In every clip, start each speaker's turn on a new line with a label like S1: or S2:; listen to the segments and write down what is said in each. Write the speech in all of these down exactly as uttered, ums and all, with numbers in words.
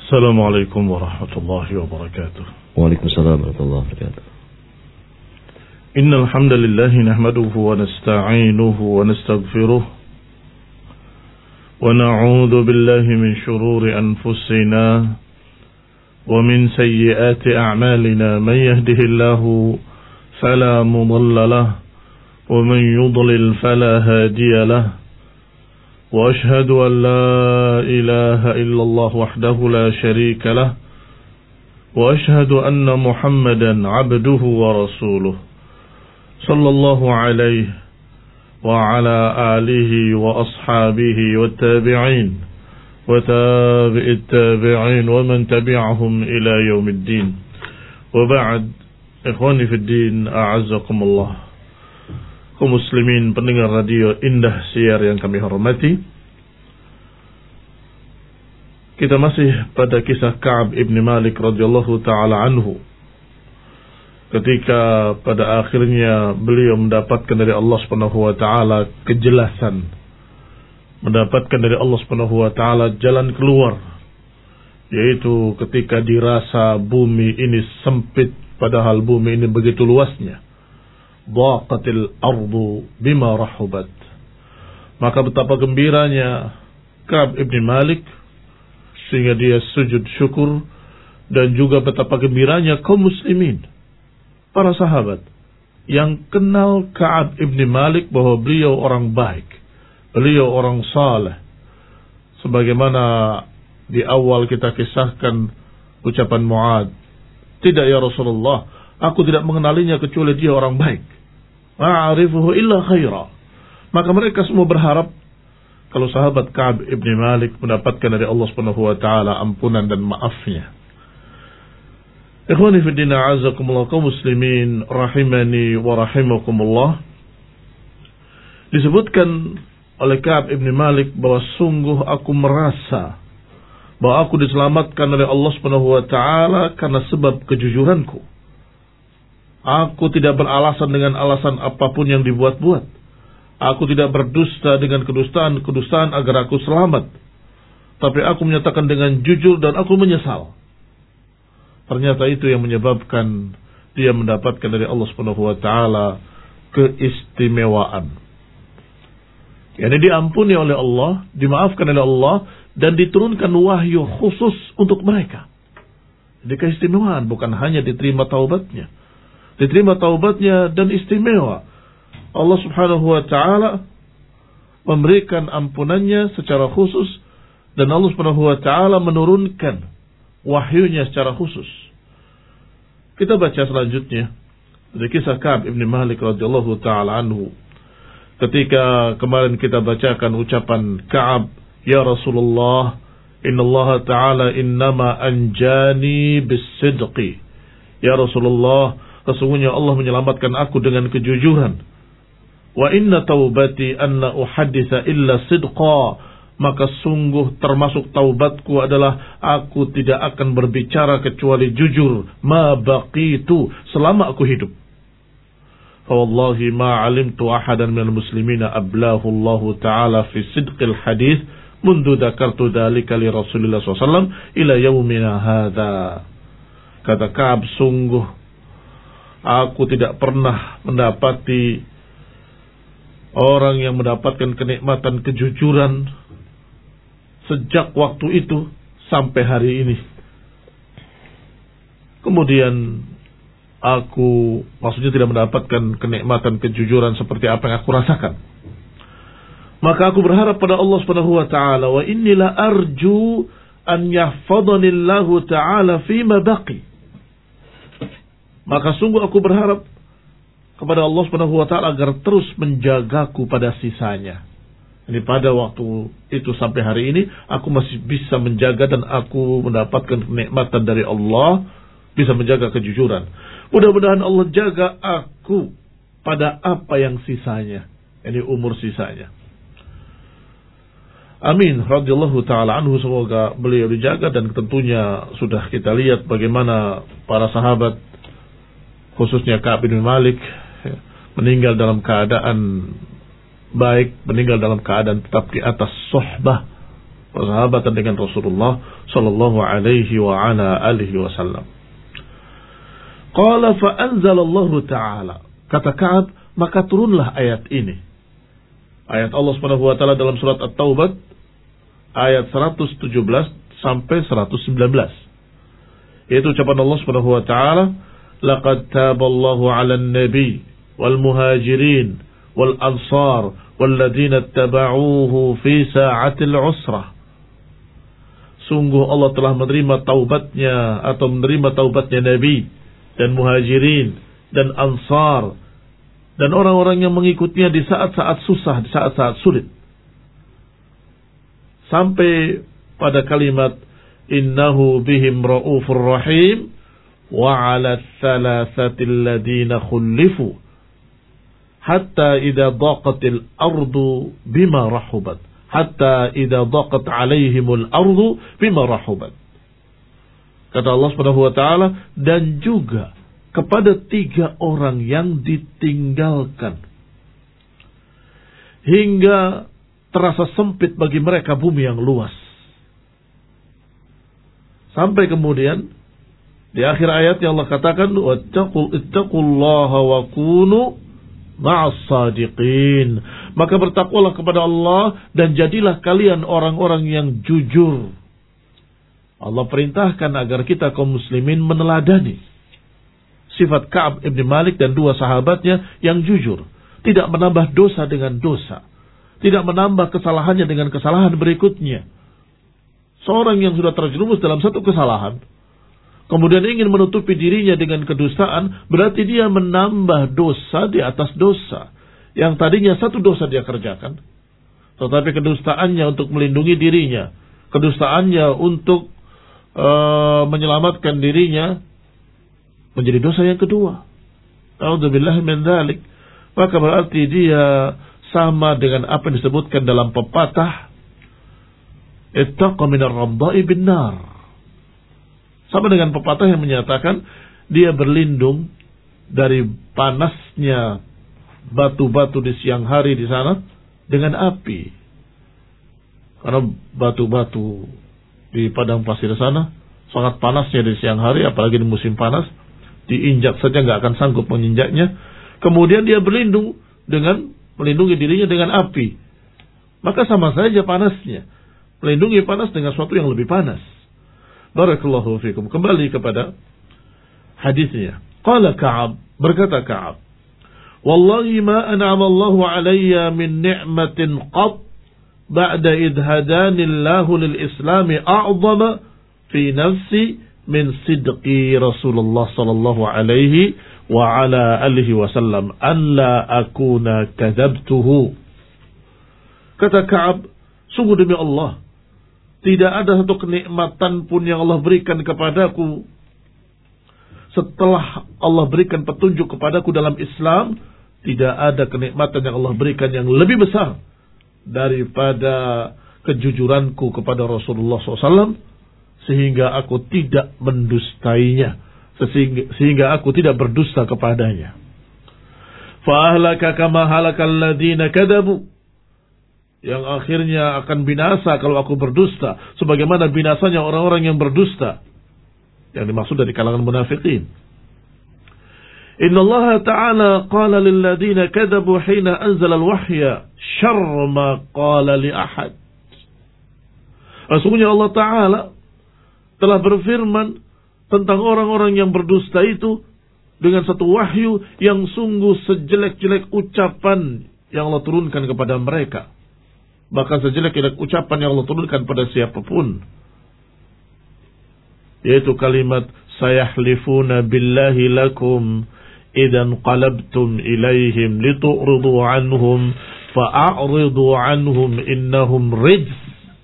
S1: Assalamualaikum warahmatullahi wabarakatuh.
S2: Waalaikumsalam warahmatullahi wabarakatuh.
S1: Innal hamdalillah nahmaduhu wa nasta'inuhu wa nastaghfiruh wa na'udzu billahi min shururi anfusina wa min sayyiati a'malina man yahdihillahu fala mudilla lahu wa man yudlil fala hadiya lahu. وأشهد أن لا إله إلا الله وحده لا شريك له وأشهد أن محمدا عبده ورسوله صلى الله عليه وعلى آله وأصحابه والتابعين وتابع التابعين ومن تبعهم إلى يوم الدين وبعد إخواني في الدين أعزكم الله. Kaum muslimin pendengar radio Indah Siar yang kami hormati, kita masih pada kisah Ka'ab ibn Malik radhiyallahu ta'ala anhu, ketika pada akhirnya beliau mendapatkan dari Allah subhanahu wa ta'ala kejelasan, mendapatkan dari Allah subhanahu wa ta'ala jalan keluar, yaitu ketika dirasa bumi ini sempit padahal bumi ini begitu luasnya. Dhaqatil ardu bima rahubat. Maka betapa gembiranya Ka'ab ibn Malik sehingga dia sujud syukur, dan juga betapa gembiranya kaum muslimin, para sahabat yang kenal Ka'ab ibn Malik bahwa beliau orang baik, beliau orang saleh. Sebagaimana di awal kita kisahkan ucapan Mu'ad, tidak ya Rasulullah, aku tidak mengenalinya kecuali dia orang baik. Ma'arifuhu illa khaira. Maka mereka semua berharap kalau sahabat Ka'ab ibn Malik mendapatkan dari Allah Subhanahu wa taala ampunan dan maafnya. Ikhwani fi din, a'azakumullah, kaum muslimin rahimani wa rahimakumullah. Disebutkan oleh Ka'ab ibn Malik bahwa sungguh aku merasa bahwa aku diselamatkan oleh Allah Subhanahu wa taala karena sebab kejujuranku. Aku tidak beralasan dengan alasan apapun yang dibuat-buat. Aku tidak berdusta dengan kedustaan-kedustaan agar aku selamat. Tapi aku menyatakan dengan jujur dan aku menyesal. Ternyata itu yang menyebabkan dia mendapatkan dari Allah Subhanahu wa taala keistimewaan. Yani diampuni oleh Allah, dimaafkan oleh Allah, dan diturunkan wahyu khusus untuk mereka. Jadi keistimewaan, bukan hanya diterima taubatnya, diterima taubatnya dan istimewa. Allah Subhanahu wa taala memberikan ampunannya secara khusus, dan Allah Subhanahu wa taala menurunkan wahyunya secara khusus. Kita baca selanjutnya dari kisah Ka'ab ibn Malik radhiyallahu taala anhu. Ketika kemarin kita bacakan ucapan Ka'ab, ya Rasulullah, innallaha ta'ala innama anjani bis-sidqi. Ya Rasulullah, sesungguhnya Allah menyelamatkan aku dengan kejujuran. Wa inna taubati anna uhadditsa illa sidqa. Maka sungguh termasuk taubatku adalah aku tidak akan berbicara kecuali jujur. Ma baqitu, selama aku hidup. Fa wallahi ma alimtu ahadan minal muslimina ablahu Allah ta'ala fi sidqil hadith mundu dzakartu dzalika li Rasulillah sallallahu alaihi wasallam ila yaumina hadza. Kata Ka'ab, sungguh aku tidak pernah mendapati orang yang mendapatkan kenikmatan kejujuran sejak waktu itu sampai hari ini. Kemudian aku maksudnya tidak mendapatkan kenikmatan kejujuran seperti apa yang aku rasakan. Maka aku berharap pada Allah Subhanahu wa taala, wa inni la arju an yahfadhani Allah taala fima baqi. Maka sungguh aku berharap kepada Allah Subhanahu wa taala agar terus menjagaku pada sisanya. Ini pada waktu itu sampai hari ini aku masih bisa menjaga dan aku mendapatkan kenikmatan dari Allah, bisa menjaga kejujuran. Mudah-mudahan Allah jaga aku pada apa yang sisanya, ini umur sisanya. Amin radhiyallahu taala anhu, semoga beliau dijaga. Dan tentunya sudah kita lihat bagaimana para sahabat, khususnya Ka'ab bin Malik, meninggal dalam keadaan baik, meninggal dalam keadaan tetap di atas sohbah, persahabatan dengan Rasulullah sallallahu alaihi wa ala alihi wasallam. Qala fa anzalallahu ta'ala. Kata Ka'ab, maka turunlah ayat ini. Ayat Allah Subhanahu wa taala dalam surat At-Taubah ayat seratus tujuh belas sampai seratus sembilan belas. Yaitu ucapan Allah Subhanahu wa taala, laqad taballahu 'alan nabi wal muhajirin wal ansar wal ladzina ittaba'uuhu fi sa'atil 'usrah. Sungguh Allah telah menerima taubatnya atau menerima taubatnya Nabi dan muhajirin dan ansar dan orang-orang yang mengikutinya di saat-saat susah, di saat-saat sulit. Sampai pada kalimat innahu bihim ra'ufur rahim wa 'ala thalathatil ladzina khulifu hatta idza daqatil ardu bima rahubat hatta idza daqat 'alaihimul ardu bima rahubat. Kata Allah Subhanahu wa taala, dan juga kepada tiga orang yang ditinggalkan hingga terasa sempit bagi mereka bumi yang luas. Sampai kemudian di akhir ayat yang Allah katakan, wattaqul ittaqullaha wa kunu ma'as sadiqin. Maka bertakwalah kepada Allah dan jadilah kalian orang-orang yang jujur. Allah perintahkan agar kita kaum muslimin meneladani sifat Ka'ab ibn Malik dan dua sahabatnya yang jujur. Tidak menambah dosa dengan dosa. Tidak menambah kesalahannya dengan kesalahan berikutnya. Seorang yang sudah terjerumus dalam satu kesalahan, kemudian ingin menutupi dirinya dengan kedustaan, berarti dia menambah dosa di atas dosa. Yang tadinya satu dosa dia kerjakan, tetapi kedustaannya untuk melindungi dirinya, kedustaannya untuk uh, menyelamatkan dirinya, menjadi dosa yang kedua. A'udzubillahi min dzalik. Maka berarti dia sama dengan apa yang disebutkan dalam pepatah, ittaqa minar ramda'i bin nar. Sama dengan pepatah yang menyatakan dia berlindung dari panasnya batu-batu di siang hari di sana dengan api. Karena batu-batu di padang pasir sana sangat panasnya di siang hari, apalagi di musim panas. Diinjak saja nggak akan sanggup menginjaknya. Kemudian dia berlindung dengan melindungi dirinya dengan api. Maka sama saja panasnya. Melindungi panas dengan sesuatu yang lebih panas. Barakallahu fikum. Kembali kepada hadisnya. Qala Ka'ab, berkata Ka'ab, wallahi ma an'ama Allahu alayya min ni'matin qat ba'da idh hadani Allahu lil islami a'zama fi nafsi min sidqi Rasulullah sallallahu alaihi wa ala alihi wasallam an la akuna kadzabtuhu. Kata Ka'ab, sungguh demi Allah, tidak ada satu kenikmatan pun yang Allah berikan kepadaku setelah Allah berikan petunjuk kepadaku dalam Islam. Tidak ada kenikmatan yang Allah berikan yang lebih besar daripada kejujuranku kepada Rasulullah shallallahu alaihi wasallam, sehingga aku tidak mendustainya, sehingga, sehingga aku tidak berdusta kepadanya. Fa ahlaka kama halakal ladina kadabu, yang akhirnya akan binasa kalau aku berdusta, sebagaimana binasanya orang-orang yang berdusta, yang dimaksud dari kalangan munafikin. Inna Allah Ta'ala qala lil ladina kadabu hina anzala al-wahya syarra ma qala li ahad. Sesungguhnya Allah Ta'ala telah berfirman tentang orang-orang yang berdusta itu dengan satu wahyu yang sungguh sejelek-jelek ucapan yang Allah turunkan kepada mereka. Bahkan sejelek-jelek ucapan yang Allah turunkan pada siapapun, yaitu kalimat sayahlifuna billahi lakum idan qalabtum ilaihim litu'ridu anhum fa'a'ridu anhum innahum rijs.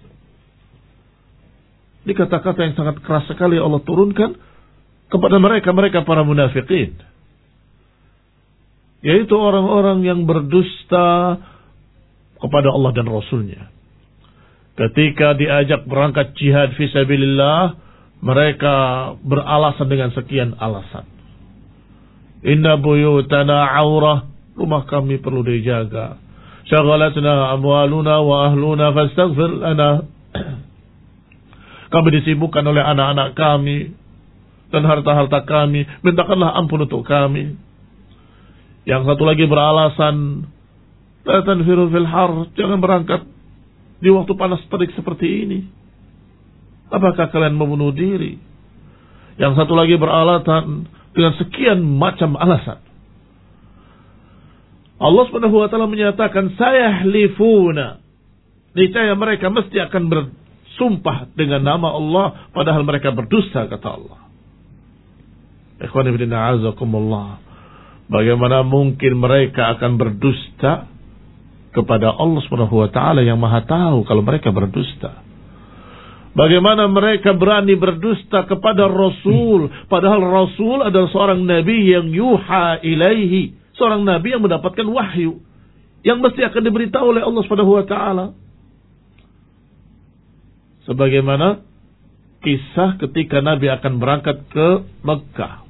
S1: Ini kata-kata yang sangat keras sekali Allah turunkan kepada mereka, mereka para munafikin. Yaitu orang-orang yang berdusta kepada Allah dan Rasulnya. Ketika diajak berangkat jihad fisabilillah, mereka beralasan dengan sekian alasan. Inna buyutana aurah, rumah kami perlu dijaga. Syaghalatna amwaluna wa ahluna fastaghfir lana. Kami disibukkan oleh anak-anak kami dan harta-harta kami. Mintakanlah ampun untuk kami. Yang satu lagi beralasan, la tanfiru fil har, jangan berangkat di waktu panas terik seperti ini. Apakah kalian membunuh diri? Yang satu lagi beralasan dengan sekian macam alasan. Allah Subhanahu wa taala menyatakan, sayahlifuna, niscaya mereka mesti akan bersumpah dengan nama Allah padahal mereka berdusta, kata Allah. Ikhwani fillah, azakumullah. Bagaimana mungkin mereka akan berdusta kepada Allah Subhanahu wa taala yang Maha tahu kalau mereka berdusta? Bagaimana mereka berani berdusta kepada Rasul, padahal Rasul adalah seorang nabi yang yuha ilaihi, seorang nabi yang mendapatkan wahyu yang mesti akan diberitahu oleh Allah Subhanahu wa taala. Sebagaimana kisah ketika Nabi akan berangkat ke Mekah.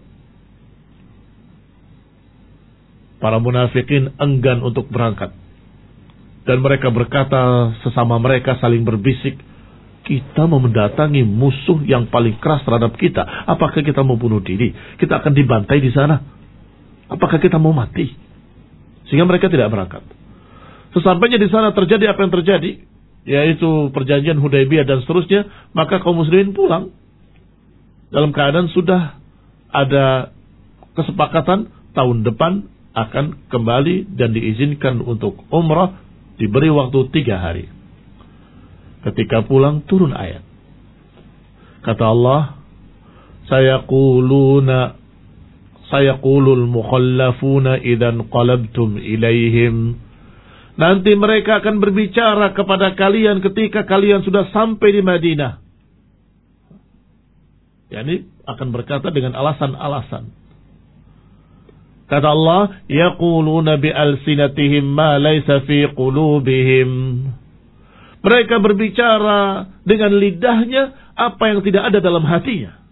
S1: Para munafikin enggan untuk berangkat. Dan mereka berkata sesama mereka, saling berbisik, kita mau mendatangi musuh yang paling keras terhadap kita. Apakah kita mau bunuh diri? Kita akan dibantai di sana. Apakah kita mau mati? Sehingga mereka tidak berangkat. Sesampainya di sana terjadi apa yang terjadi, yaitu perjanjian Hudaybiyah dan seterusnya. Maka kaum muslimin pulang dalam keadaan sudah ada kesepakatan tahun depan akan kembali dan diizinkan untuk umrah, diberi waktu tiga hari. Ketika pulang turun ayat. Kata Allah, sayaquluna sayaqulul mukhallafuna idzan qalabtum ilaihim. Nanti mereka akan berbicara kepada kalian ketika kalian sudah sampai di Madinah. Yani akan berkata dengan alasan-alasan. Kata Allah, yaquluna bi alsinatihim ma laysa fi qulubihim. Mereka berbicara dengan lidahnya apa yang tidak ada dalam hatinya.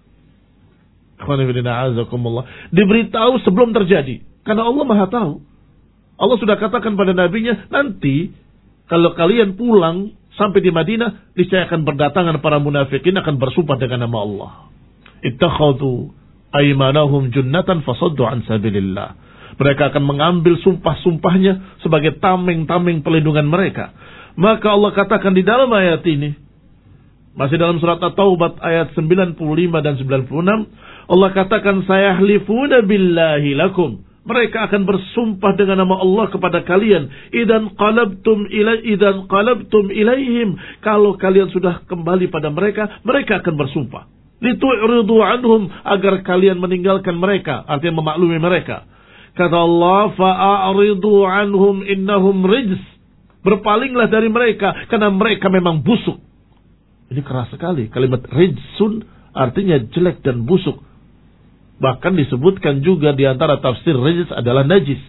S1: Diberitahu sebelum terjadi, karena Allah Maha tahu. Allah sudah katakan pada nabinya, nanti kalau kalian pulang sampai di Madinah, niscaya akan berdatangan para munafikin, akan bersumpah dengan nama Allah. Ittakhadhu aymanahum junnatan fasaddu an sabilillah. Mereka akan mengambil sumpah-sumpahnya sebagai tameng-tameng pelindungan mereka. Maka Allah katakan di dalam ayat ini, masih dalam surat At-Taubah ayat sembilan puluh lima dan sembilan puluh enam, Allah katakan, sayahlifuna billahi lakum. Mereka akan bersumpah dengan nama Allah kepada kalian. Idan qalabtum ilai idan qalabtum ilaihim. Kalau kalian sudah kembali pada mereka, mereka akan bersumpah. Litu'ridu anhum, agar kalian meninggalkan mereka, artinya memaklumi mereka. Kata Allah, fa'aridu anhum innahum rijs. Berpalinglah dari mereka, karena mereka memang busuk. Ini keras sekali. Kalimat rijsun artinya jelek dan busuk. Bahkan disebutkan juga di antara tafsir rijs adalah najis.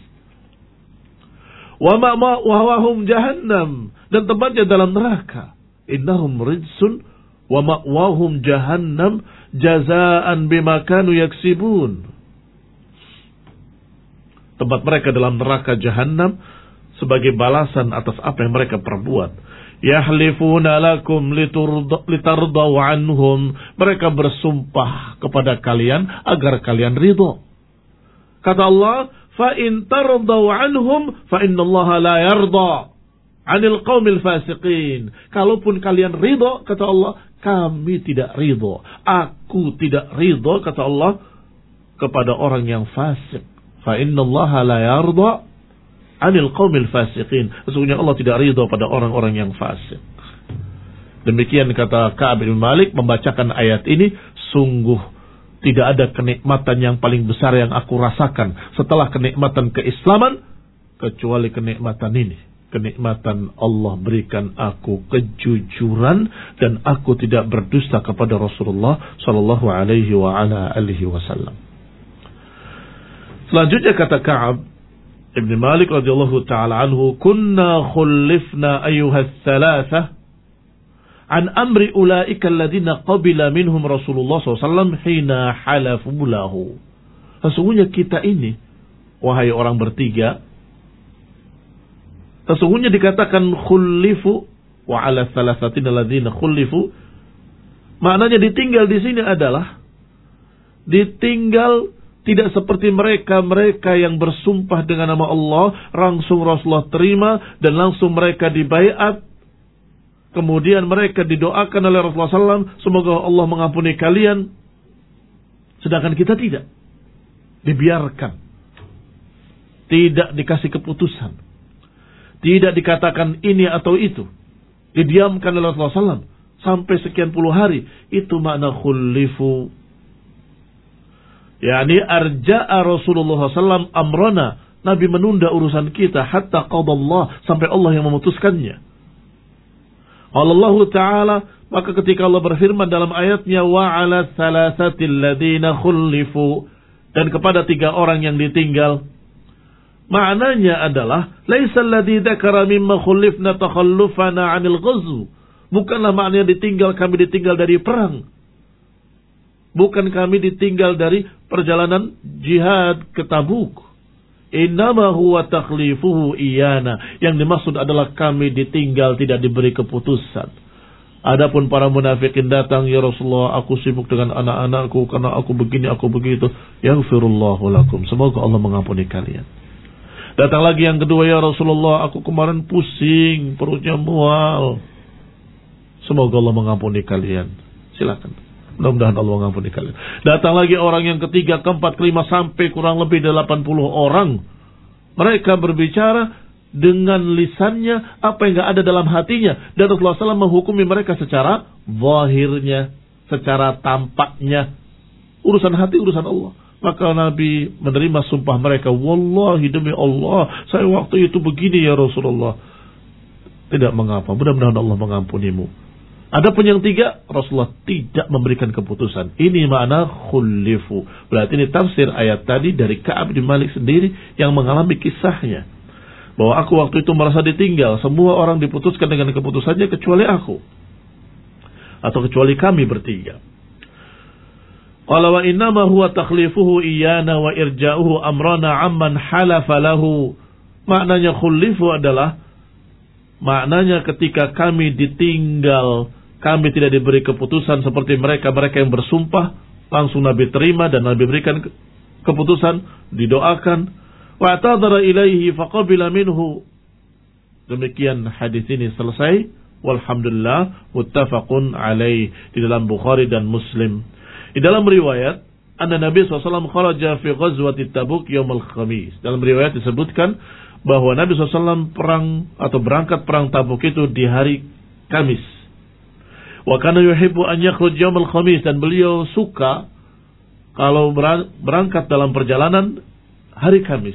S1: Wa ma'wahum jahannam, dan tempatnya dalam neraka. Innahum rijsun wa ma'wahum jahannam jazaan bima kanu yaksibun. Tempat mereka dalam neraka jahannam sebagai balasan atas apa yang mereka perbuat. Yahlifuna lakum litardau anhum. Mereka bersumpah kepada kalian agar kalian ridho. Kata Allah, fa in tardau anhum fa innallaha la yarda 'anil qaumil fasiqin. Kalaupun kalian ridho, kata Allah, kami tidak ridho. Aku tidak ridho, kata Allah, kepada orang yang fasik. Fa innallaha la yarda 'anil qaumil fasiqin. Sesungguhnya Allah tidak ridho pada orang-orang yang fasik. Demikian kata Ka'ab bin Malik membacakan ayat ini, sungguh tidak ada kenikmatan yang paling besar yang aku rasakan setelah kenikmatan keislaman kecuali kenikmatan ini. Kenikmatan Allah berikan aku kejujuran dan aku tidak berdusta kepada Rasulullah sallallahu alaihi wa ala alihi wasallam. Selanjutnya kata Ka'ab Ibn Malik radhiyallahu ta'ala anhu, kunna khullifna ayyuhas thalathah an amri ulaika alladhina qabila minhum Rasulullah sallallahu alaihi wasallam hina halafu lahu. Sesungguhnya kita ini, wahai orang bertiga, sesungguhnya dikatakan khullifu wa ala thalathatin alladhina khullifu, Maknanya ditinggal di sini adalah ditinggal tidak seperti mereka-mereka yang bersumpah dengan nama Allah, langsung Rasulullah terima dan langsung mereka dibaiat. Kemudian mereka didoakan oleh Rasulullah shallallahu alaihi wasallam, semoga Allah mengampuni kalian. Sedangkan kita tidak. Dibiarkan. Tidak dikasih keputusan. Tidak dikatakan ini atau itu. Didiamkan oleh Rasulullah shallallahu alaihi wasallam sampai sekian puluh hari. Itu makna khullifu. Yani arja'a Rasulullah shallallahu alaihi wasallam amrona. Nabi menunda urusan kita hatta qadallah, sampai Allah yang memutuskannya. Allah Ta'ala, maka ketika Allah berfirman dalam ayatnya wa 'ala thalathatil ladzina khullifu, dan kepada tiga orang yang ditinggal, maknanya adalah laisa alladzi dzakara mimma khullifna takhallufana 'anil ghazw. Bukanlah maknanya ditinggal, kami ditinggal dari perang. Bukan kami ditinggal dari perjalanan jihad ke Tabuk. Innama huwa takhlifuhu iyana. Yang dimaksud adalah kami ditinggal, tidak diberi keputusan. Adapun para munafikin datang, ya Rasulullah, aku sibuk dengan anak-anakku karena aku begini, aku begitu. Yaghfirullahu lakum. Semoga Allah mengampuni kalian. Datang lagi yang kedua, ya Rasulullah, aku kemarin pusing, perutnya mual. Semoga Allah mengampuni kalian. Silakan. Mudah-mudahan Allah mengampuni kalian. Datang lagi orang yang ketiga, keempat, kelima, sampai kurang lebih delapan puluh orang. Mereka berbicara dengan lisannya apa yang gak ada dalam hatinya. Dan Rasulullah shallallahu alaihi wasallam menghukumi mereka secara zahirnya, secara tampaknya. Urusan hati, urusan Allah. Maka Nabi menerima sumpah mereka. Wallahi demi Allah, saya waktu itu begini ya Rasulullah. Tidak mengapa, mudah-mudahan Allah mengampunimu. Adapun yang tiga, Rasulullah tidak memberikan keputusan. Ini makna khullifu. Berarti ini tafsir ayat tadi dari Ka'ab bin Malik sendiri yang mengalami kisahnya. Bahwa aku waktu itu merasa ditinggal. Semua orang diputuskan dengan keputusannya kecuali aku. Atau kecuali kami bertiga. Qala wa innama huwa takhlifuhu iyana wa irja'uhu amrana amman halafa lahu. Maknanya khullifu adalah, maknanya ketika kami ditinggal, kami tidak diberi keputusan seperti mereka-mereka yang bersumpah, langsung Nabi terima dan Nabi berikan keputusan, didoakan. Wa'tadara ilaihi faqabila minhu. Demikian hadis ini selesai. Walhamdulillah muttafaqun alaih, di dalam Bukhari dan Muslim. Di dalam riwayat, anna Nabi shallallahu alaihi wasallam kharaja fi ghazwati Tabuk yaumul khamis. Dalam riwayat disebutkan bahwa Nabi shallallahu alaihi wasallam perang atau berangkat perang Tabuk itu di hari Kamis. Wa kana yuhibbu an yakhruj yaumul khamis, dan beliau suka kalau berangkat dalam perjalanan hari Kamis.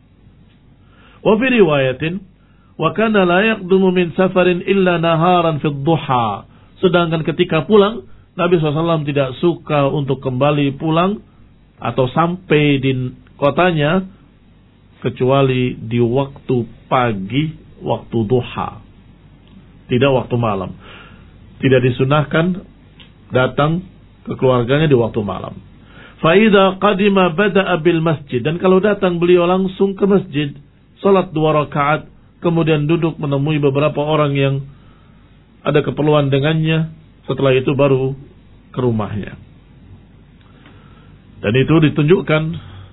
S1: Wa fi riwayatin wa kana la yaqdumu min safarin illa naharan fi dhuha. Sedangkan ketika pulang, Nabi shallallahu alaihi wasallam tidak suka untuk kembali pulang atau sampai di kotanya kecuali di waktu pagi, waktu duha, tidak waktu malam. Tidak disunahkan datang ke keluarganya di waktu malam. Fa idza qadima bada'a bil masjid, dan kalau datang beliau langsung ke masjid, salat dua rakaat, kemudian duduk menemui beberapa orang yang ada keperluan dengannya, setelah itu baru ke rumahnya. Dan itu ditunjukkan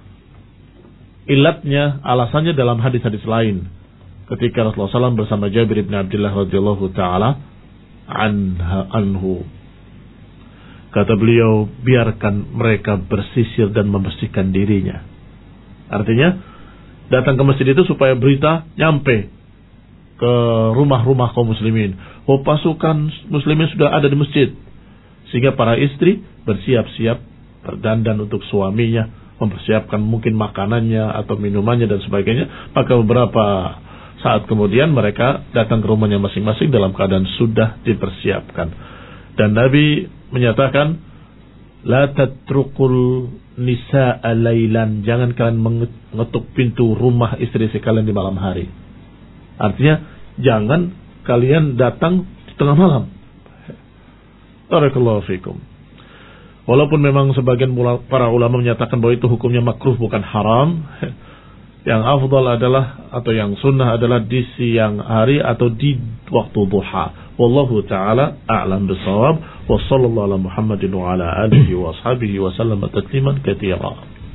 S1: ilatnya, alasannya dalam hadis-hadis lain. Ketika Rasulullah shallallahu alaihi wasallam bersama Jabir bin Abdullah radhiyallahu taala anhu, kata beliau, biarkan mereka bersisir dan membersihkan dirinya. Artinya datang ke masjid itu supaya berita nyampe ke rumah-rumah kaum muslimin. Oh, pasukan muslimin sudah ada di masjid, sehingga para istri bersiap-siap berdandan untuk suaminya, mempersiapkan mungkin makanannya atau minumannya dan sebagainya. Maka beberapa saat kemudian mereka datang ke rumahnya masing-masing dalam keadaan sudah dipersiapkan. Dan Nabi menyatakan, la tatrukul nisa'a lailan, jangan kalian mengetuk pintu rumah istri sekalian di malam hari. Artinya jangan kalian datang di tengah malam. Barakallahu fikum. Walaupun memang sebagian para ulama menyatakan bahwa itu hukumnya makruh bukan haram, Yang afdal adalah atau yang sunnah adalah di siang hari atau di waktu duha. Wallahu taala a'lam bissawab. Wa sallallahu ala Muhammadin wa ala alihi wa ashabihi wa sallam tasliman katsira.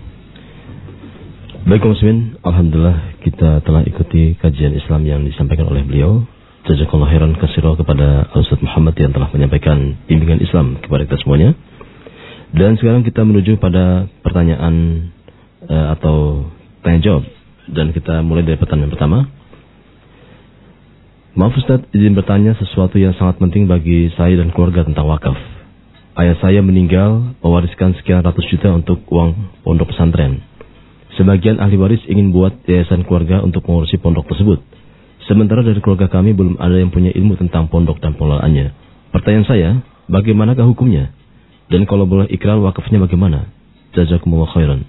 S2: Baik muslimin, alhamdulillah kita telah ikuti kajian Islam yang disampaikan oleh beliau. Jazakallahu khairan katsira kepada Ustaz Muhammad yang telah menyampaikan bimbingan Islam kepada kita semuanya. Dan sekarang kita menuju pada pertanyaan uh, atau tanya jawab, dan kita mulai dari pertanyaan pertama. Maaf Ustaz, izin bertanya sesuatu yang sangat penting bagi saya dan keluarga tentang wakaf. Ayah saya meninggal mewariskan sekian ratus juta untuk uang pondok pesantren. Sebagian ahli waris ingin buat yayasan keluarga untuk mengurusi pondok tersebut. Sementara dari keluarga kami belum ada yang punya ilmu tentang pondok dan pengelolaannya. Pertanyaan saya, bagaimanakah hukumnya? Dan kalau boleh ikrar wakafnya bagaimana? Jazakumullah khairan.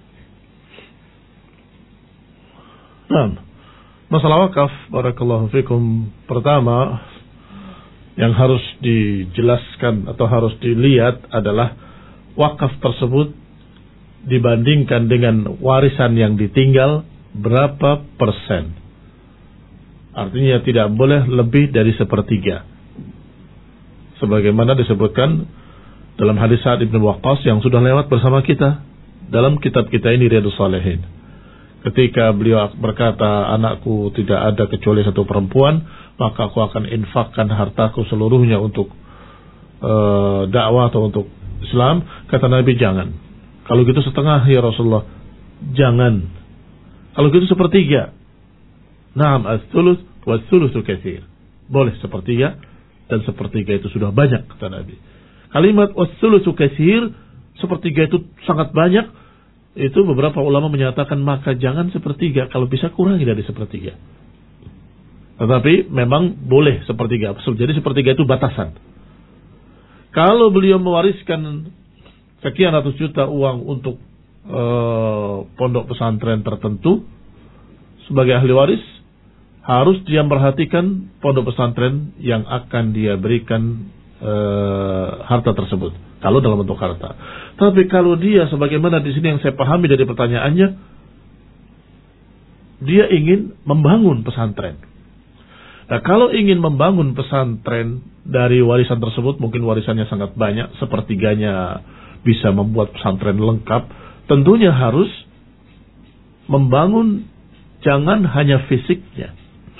S1: Nah, masalah wakaf, barakallahu fikum, pertama yang harus dijelaskan atau harus dilihat adalah wakaf tersebut dibandingkan dengan warisan yang ditinggal berapa persen. Artinya tidak boleh lebih dari sepertiga. Sebagaimana disebutkan dalam hadis Sa'ad bin Waqqas yang sudah lewat bersama kita dalam kitab kita ini, Riyadhus Shalihin. Ketika beliau berkata, anakku tidak ada kecuali satu perempuan, maka aku akan infakkan hartaku seluruhnya untuk uh, dakwah atau untuk Islam. Kata Nabi, jangan. Kalau gitu setengah ya Rasulullah. Jangan. Kalau gitu sepertiga. Naam as-thuluth was-thuluthu katsir. Boleh sepertiga, dan sepertiga itu sudah banyak, kata Nabi. Kalimat was-thuluthu katsir, sepertiga itu sangat banyak. Itu beberapa ulama menyatakan maka jangan sepertiga, kalau bisa kurangi dari sepertiga. Tetapi memang boleh sepertiga. Jadi sepertiga itu batasan. Kalau beliau mewariskan sekian ratus juta uang untuk uh, pondok pesantren tertentu, sebagai ahli waris harus dia memperhatikan pondok pesantren yang akan dia berikan uh, harta tersebut. Kalau dalam bentuk harta. Tapi kalau dia, sebagaimana di sini yang saya pahami dari pertanyaannya, dia ingin membangun pesantren. Nah, kalau ingin membangun pesantren dari warisan tersebut, mungkin warisannya sangat banyak, sepertiganya bisa membuat pesantren lengkap, tentunya harus membangun jangan hanya fisiknya,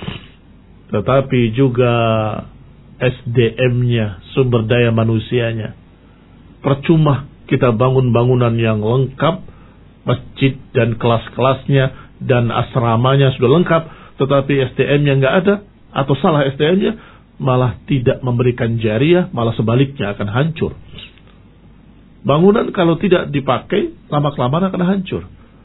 S1: tetapi juga S D M-nya, sumber daya manusianya. Percuma kita bangun bangunan yang lengkap, masjid dan kelas-kelasnya dan asramanya sudah lengkap, tetapi S D M-nya nggak ada, atau salah S D M-nya, malah tidak memberikan jariah, malah sebaliknya akan hancur. Bangunan kalau tidak dipakai, lama-kelamaan akan hancur.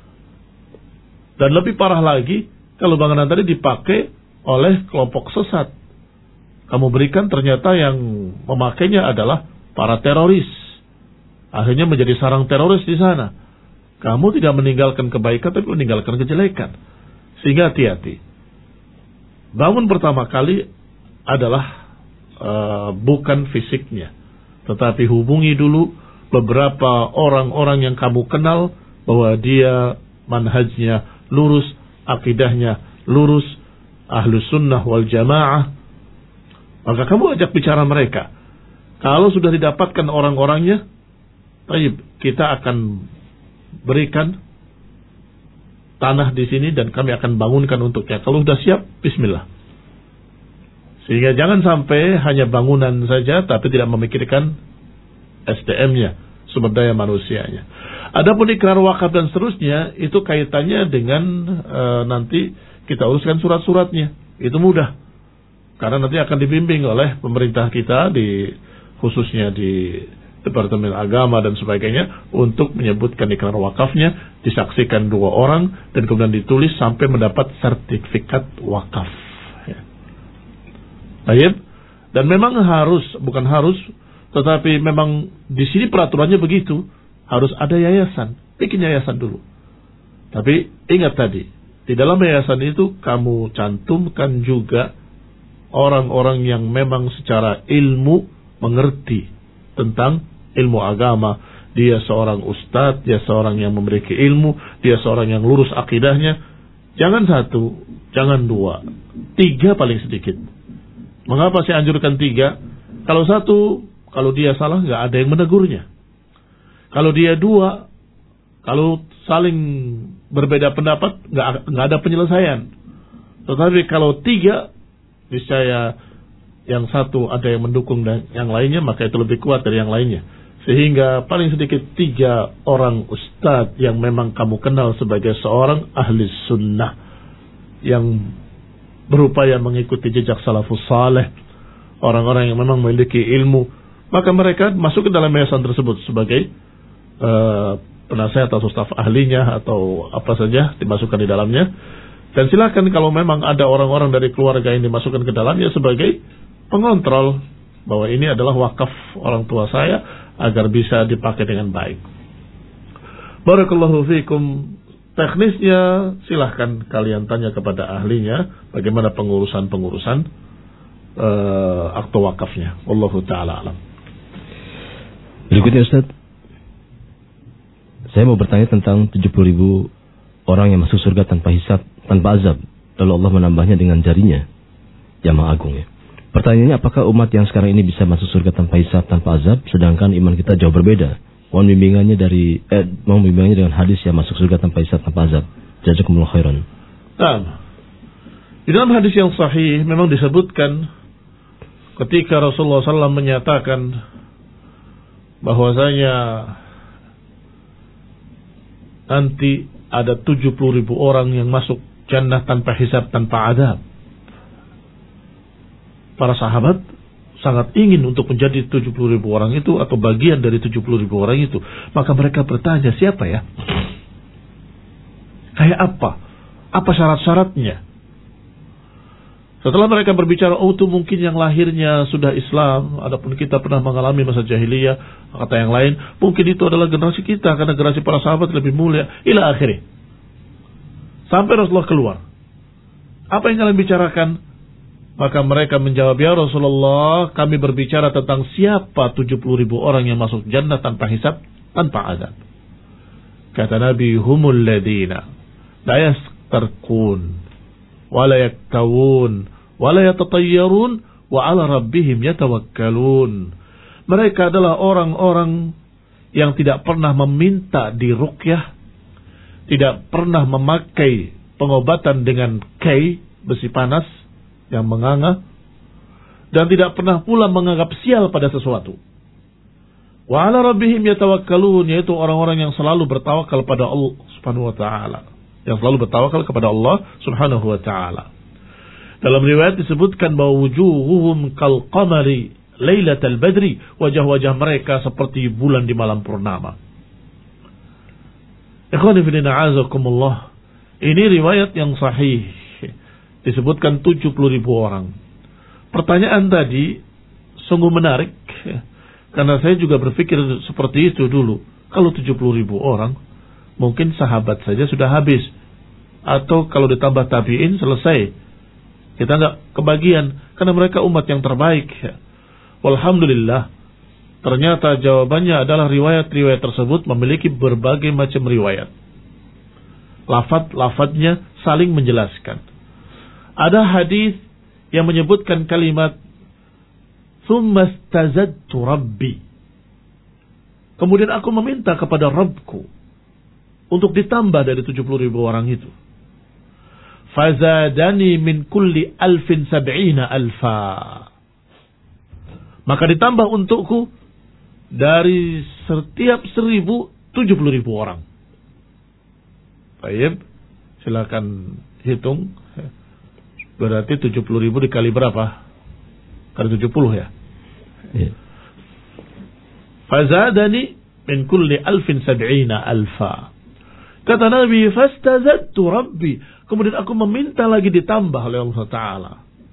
S1: Dan lebih parah lagi, kalau bangunan tadi dipakai oleh kelompok sesat. Kamu berikan, ternyata yang memakainya adalah para teroris. Akhirnya menjadi sarang teroris di sana. Kamu tidak meninggalkan kebaikan, tapi meninggalkan kejelekan. Sehingga hati-hati. Bangun pertama kali adalah uh, bukan fisiknya, tetapi hubungi dulu beberapa orang-orang yang kamu kenal bahwa dia manhajnya lurus, akidahnya lurus, ahlus sunnah wal jamaah. Maka kamu ajak bicara mereka. Kalau sudah didapatkan orang-orangnya, baik, kita akan berikan tanah di sini dan kami akan bangunkan untuknya. Kalau sudah siap, bismillah. Sehingga jangan sampai hanya bangunan saja tapi tidak memikirkan S D M-nya, sumber daya manusianya. Adapun ikrar wakaf dan seterusnya, itu kaitannya dengan e, nanti kita uruskan surat-suratnya. Itu mudah. Karena nanti akan dibimbing oleh pemerintah kita, di khususnya di Departemen Agama dan sebagainya, untuk menyebutkan ikrar wakafnya, disaksikan dua orang, dan kemudian ditulis sampai mendapat sertifikat wakaf. Ya. Baik. Dan memang harus, bukan harus, tetapi memang di sini peraturannya begitu, harus ada yayasan. Bikin yayasan dulu. Tapi ingat tadi, di dalam yayasan itu kamu cantumkan juga orang-orang yang memang secara ilmu mengerti tentang ilmu agama. Dia seorang ustadz, dia seorang yang memiliki ilmu, dia seorang yang lurus akidahnya. Jangan satu, jangan dua, tiga paling sedikit. Mengapa saya anjurkan tiga? Kalau satu, kalau dia salah nggak ada yang menegurnya. Kalau dia dua, kalau saling berbeda pendapat nggak nggak ada penyelesaian. Tetapi kalau tiga, niscaya yang satu ada yang mendukung dan yang lainnya, maka itu lebih kuat dari yang lainnya. Sehingga paling sedikit tiga orang ustadz yang memang kamu kenal sebagai seorang ahli sunnah yang berupaya mengikuti jejak salafus saleh, orang-orang yang memang memiliki ilmu, maka mereka masuk ke dalam yayasan tersebut sebagai uh, penasehat atau staf ahlinya atau apa saja dimasukkan di dalamnya. Dan silakan kalau memang ada orang-orang dari keluarga yang dimasukkan ke dalamnya sebagai pengontrol bahwa ini adalah wakaf orang tua saya agar bisa dipakai dengan baik. Barakallahu fikum. Teknisnya silahkan kalian tanya kepada ahlinya bagaimana pengurusan-pengurusan uh, akte wakafnya. Wallahu ta'ala alam.
S2: Berikutnya Ustaz, saya mau bertanya tentang tujuh puluh ribu orang yang masuk surga tanpa hisab, tanpa azab, lalu Allah menambahnya dengan jarinya yang Maha Agung ya. Pertanyaannya, apakah umat yang sekarang ini bisa masuk surga tanpa hisab, tanpa azab, sedangkan iman kita jauh berbeda? Mohon bimbingannya dari eh, mohon bimbingannya dengan hadis yang masuk surga tanpa hisab, tanpa azab. Jazakumullah khairan.
S1: Nah, di dalam hadis yang sahih memang disebutkan ketika Rasulullah shallallahu alaihi wasallam menyatakan bahwasanya nanti ada tujuh puluh ribu orang yang masuk jannah tanpa hisab, tanpa azab. Para sahabat sangat ingin untuk menjadi tujuh puluh ribu orang itu atau bagian dari tujuh puluh ribu orang itu. Maka mereka bertanya, siapa ya? Kayak apa? Apa syarat-syaratnya? Setelah mereka berbicara, oh itu mungkin yang lahirnya sudah Islam, adapun kita pernah mengalami masa jahiliyah, kata yang lain, mungkin itu adalah generasi kita, karena generasi para sahabat lebih mulia, ila akhirnya. Sampai Rasulullah keluar. Apa yang kalian bicarakan? Maka mereka menjawab, ya Rasulullah, kami berbicara tentang siapa tujuh puluh ribu orang yang masuk jannah tanpa hisab, tanpa azab. Kata Nabi, humul ladina la yastarqun wa la yaktawun wa la yatatayyarun wa ala rabbihim yatawakkalun. Mereka adalah orang-orang yang tidak pernah meminta diruqyah, tidak pernah memakai pengobatan dengan kay, besi panas yang menganga, dan tidak pernah pula menganggap sial pada sesuatu. Wa ala rabbihim yatawakkalun, yaitu orang-orang yang selalu bertawakal pada Allah Subhanahu wa taala, yang selalu bertawakal kepada Allah Subhanahu wa taala. Dalam riwayat disebutkan bahwa wujuhuhum kal qamari lailatal badri, wajah-wajah mereka seperti bulan di malam purnama. Ikhwani fillah a'azakumullah, ini riwayat yang sahih. Disebutkan tujuh puluh ribu orang. Pertanyaan tadi sungguh menarik, karena saya juga berpikir seperti itu dulu. Kalau tujuh puluh ribu orang, mungkin sahabat saja sudah habis. Atau kalau ditambah tabi'in, selesai. Kita nggak kebagian, karena mereka umat yang terbaik. Walhamdulillah, ternyata jawabannya adalah riwayat-riwayat tersebut memiliki berbagai macam riwayat. Lafaz-lafaznya saling menjelaskan. Ada hadis yang menyebutkan kalimat "Tsumma stazadtu Rabbi". Kemudian aku meminta kepada Rabbku untuk ditambah dari tujuh puluh ribu orang itu. Fazadani min kulli alfin sab'ina alfa. Maka ditambah untukku dari setiap seribu tujuh puluh ribu orang. Baik, silakan hitung. Berarti tujuh puluh ribu dikali berapa? Kali tujuh puluh ya? Iya. Fazadani min kulli alfin sab'ina alfa. Kata Nabi, fastazadtu Rabbi. Kemudian aku meminta lagi ditambah oleh Allah Ta'ala.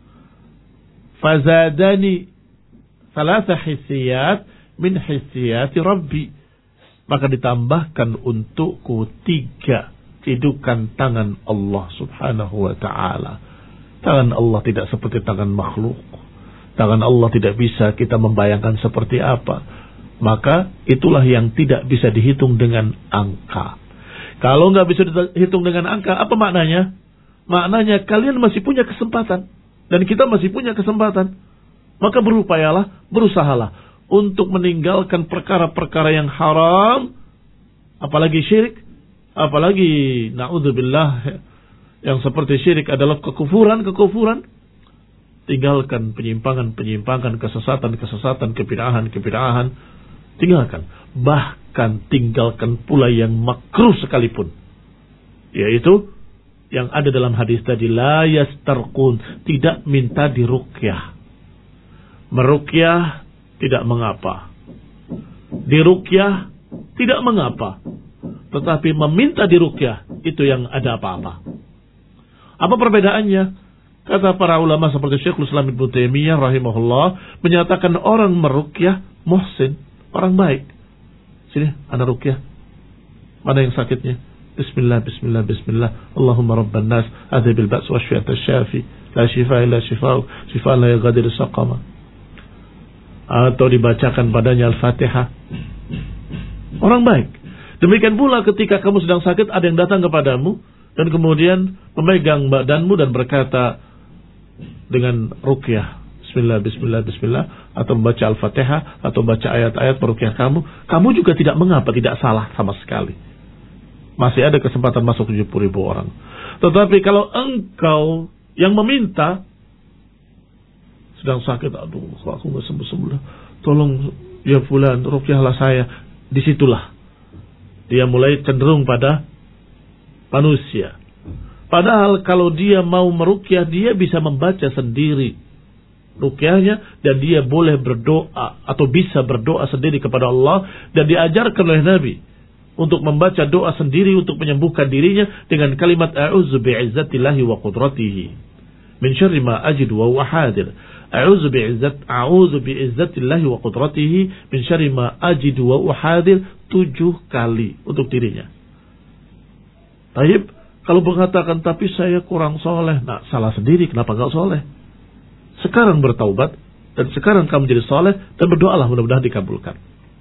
S1: Fazadani thalatha hissiyat min hissiyati Rabbi. Maka ditambahkan untukku tiga cidukan tangan Allah Subhanahu wa Ta'ala. Tangan Allah tidak seperti tangan makhluk. Tangan Allah tidak bisa kita membayangkan seperti apa. Maka itulah yang tidak bisa dihitung dengan angka. Kalau nggak bisa dihitung dengan angka, apa maknanya? maknanya kalian masih punya kesempatan. Dan kita masih punya kesempatan. Maka berupayalah, berusahalah untuk meninggalkan perkara-perkara yang haram, apalagi syirik, apalagi na'udzubillah, yang seperti syirik adalah kekufuran-kekufuran. Tinggalkan penyimpangan-penyimpangan, kesesatan-kesesatan, kebid'ahan-kebid'ahan. Tinggalkan. Bahkan tinggalkan pula yang makruh sekalipun. Yaitu yang ada dalam hadis tadi, la yastarqun, tidak minta diruqyah. Meruqyah tidak mengapa. Diruqyah tidak mengapa. Tetapi meminta diruqyah itu yang ada apa-apa. Apa perbedaannya? Kata para ulama seperti Syekhul Islam Ibnu Taimiyah rahimahullah menyatakan orang meruqyah muhsin, orang baik. Sini, ana ruqyah. Mana yang sakitnya? Bismillah, bismillah, bismillah. Allahumma rabban nas, adhibil ba's wa syifa'at syafi, la shifaa illa shifa'u, shifaa la yaghadiru saqama. Atau dibacakan padanya Al-Fatihah. Orang baik. Demikian pula ketika kamu sedang sakit, ada yang datang kepadamu dan kemudian memegang badanmu dan berkata dengan ruqyah, bismillah, bismillah, bismillah, atau membaca Al-Fatihah, atau baca ayat-ayat peruqyah kamu, kamu juga tidak mengapa, tidak salah sama sekali. Masih ada kesempatan masuk tujuh puluh ribu orang. Tetapi kalau engkau yang meminta, sedang sakit, aduh, aku nggak sembuh-sembuh, tolong ya fulan, ruqyahlah saya. Disitulah dia mulai cenderung pada manusia. Padahal kalau dia mau meruqyah, dia bisa membaca sendiri ruqyahnya, dan dia boleh berdoa atau bisa berdoa sendiri kepada Allah, dan diajarkan oleh Nabi untuk membaca doa sendiri untuk menyembuhkan dirinya dengan kalimat a'udzu bi'izzatillahi wa qudratihi min syarri ma ajidu wa huwa hadir. A'udzu bi'izzat a'udzu bi'izzatillahi wa qudratihi min syarri ma ajidu wa huwa hadir, tujuh kali untuk dirinya. Taib, kalau mengatakan tapi saya kurang soleh, nah salah sendiri, kenapa enggak soleh? Sekarang bertaubat dan sekarang kamu jadi soleh dan berdoalah, mudah-mudahan dikabulkan.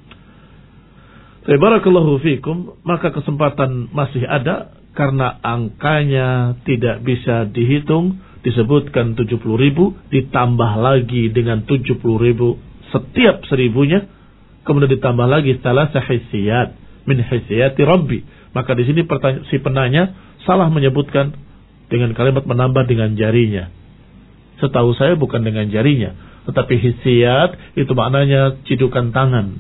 S1: Barakallahu fikum, maka kesempatan masih ada karena angkanya tidak bisa dihitung. Disebutkan tujuh puluh ribu, ditambah lagi dengan tujuh puluh ribu setiap seribunya, kemudian ditambah lagi thalatha hisiyat min hisiyati Rabbi. Maka di sini si penanya salah menyebutkan dengan kalimat menambah dengan jarinya. Setahu saya bukan dengan jarinya, tetapi hisiyat itu maknanya cidukan tangan.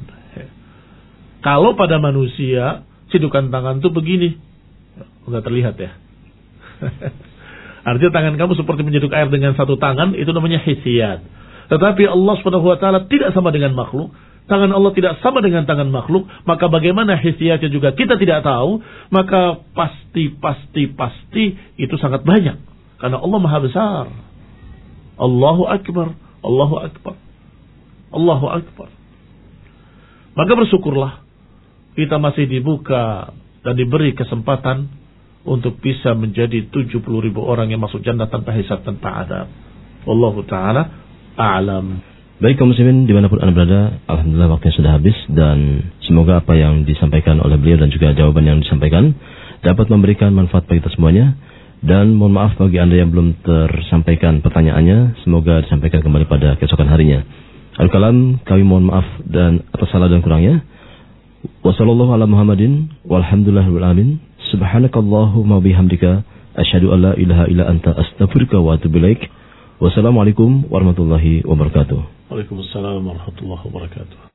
S1: Kalau pada manusia cidukan tangan itu begini, enggak terlihat ya. Artinya tangan kamu seperti menjeduk air dengan satu tangan, itu namanya hisiyat. Tetapi Allah subhanahu wa taala tidak sama dengan makhluk. Tangan Allah tidak sama dengan tangan makhluk. Maka bagaimana hisiyatnya juga kita tidak tahu. Maka pasti, pasti, pasti itu sangat banyak. Karena Allah maha besar. Allahu Akbar, Allahu Akbar, Allahu Akbar. Maka bersyukurlah kita masih dibuka dan diberi kesempatan untuk bisa menjadi tujuh puluh ribu orang yang masuk jannah tanpa hisab, tanpa adab. Wallahu ta'ala a'lam.
S2: Baik kaum muslimin dimanapun anda berada, alhamdulillah waktunya sudah habis, dan semoga apa yang disampaikan oleh beliau dan juga jawaban yang disampaikan dapat memberikan manfaat bagi kita semuanya. Dan mohon maaf bagi anda yang belum tersampaikan pertanyaannya, semoga disampaikan kembali pada keesokan harinya. Al-kalam, kami mohon maaf dan atas salah dan kurangnya. Wassallallahu ala Muhammadin walhamdulillahil alamin. Subhanakallahumma bihamdika asyhadu an la ilaha illa anta astaghfiruka wa atubu ilaik. Wassalamualaikum warahmatullahi wabarakatuh.
S1: Waalaikumsalam warahmatullahi wabarakatuh.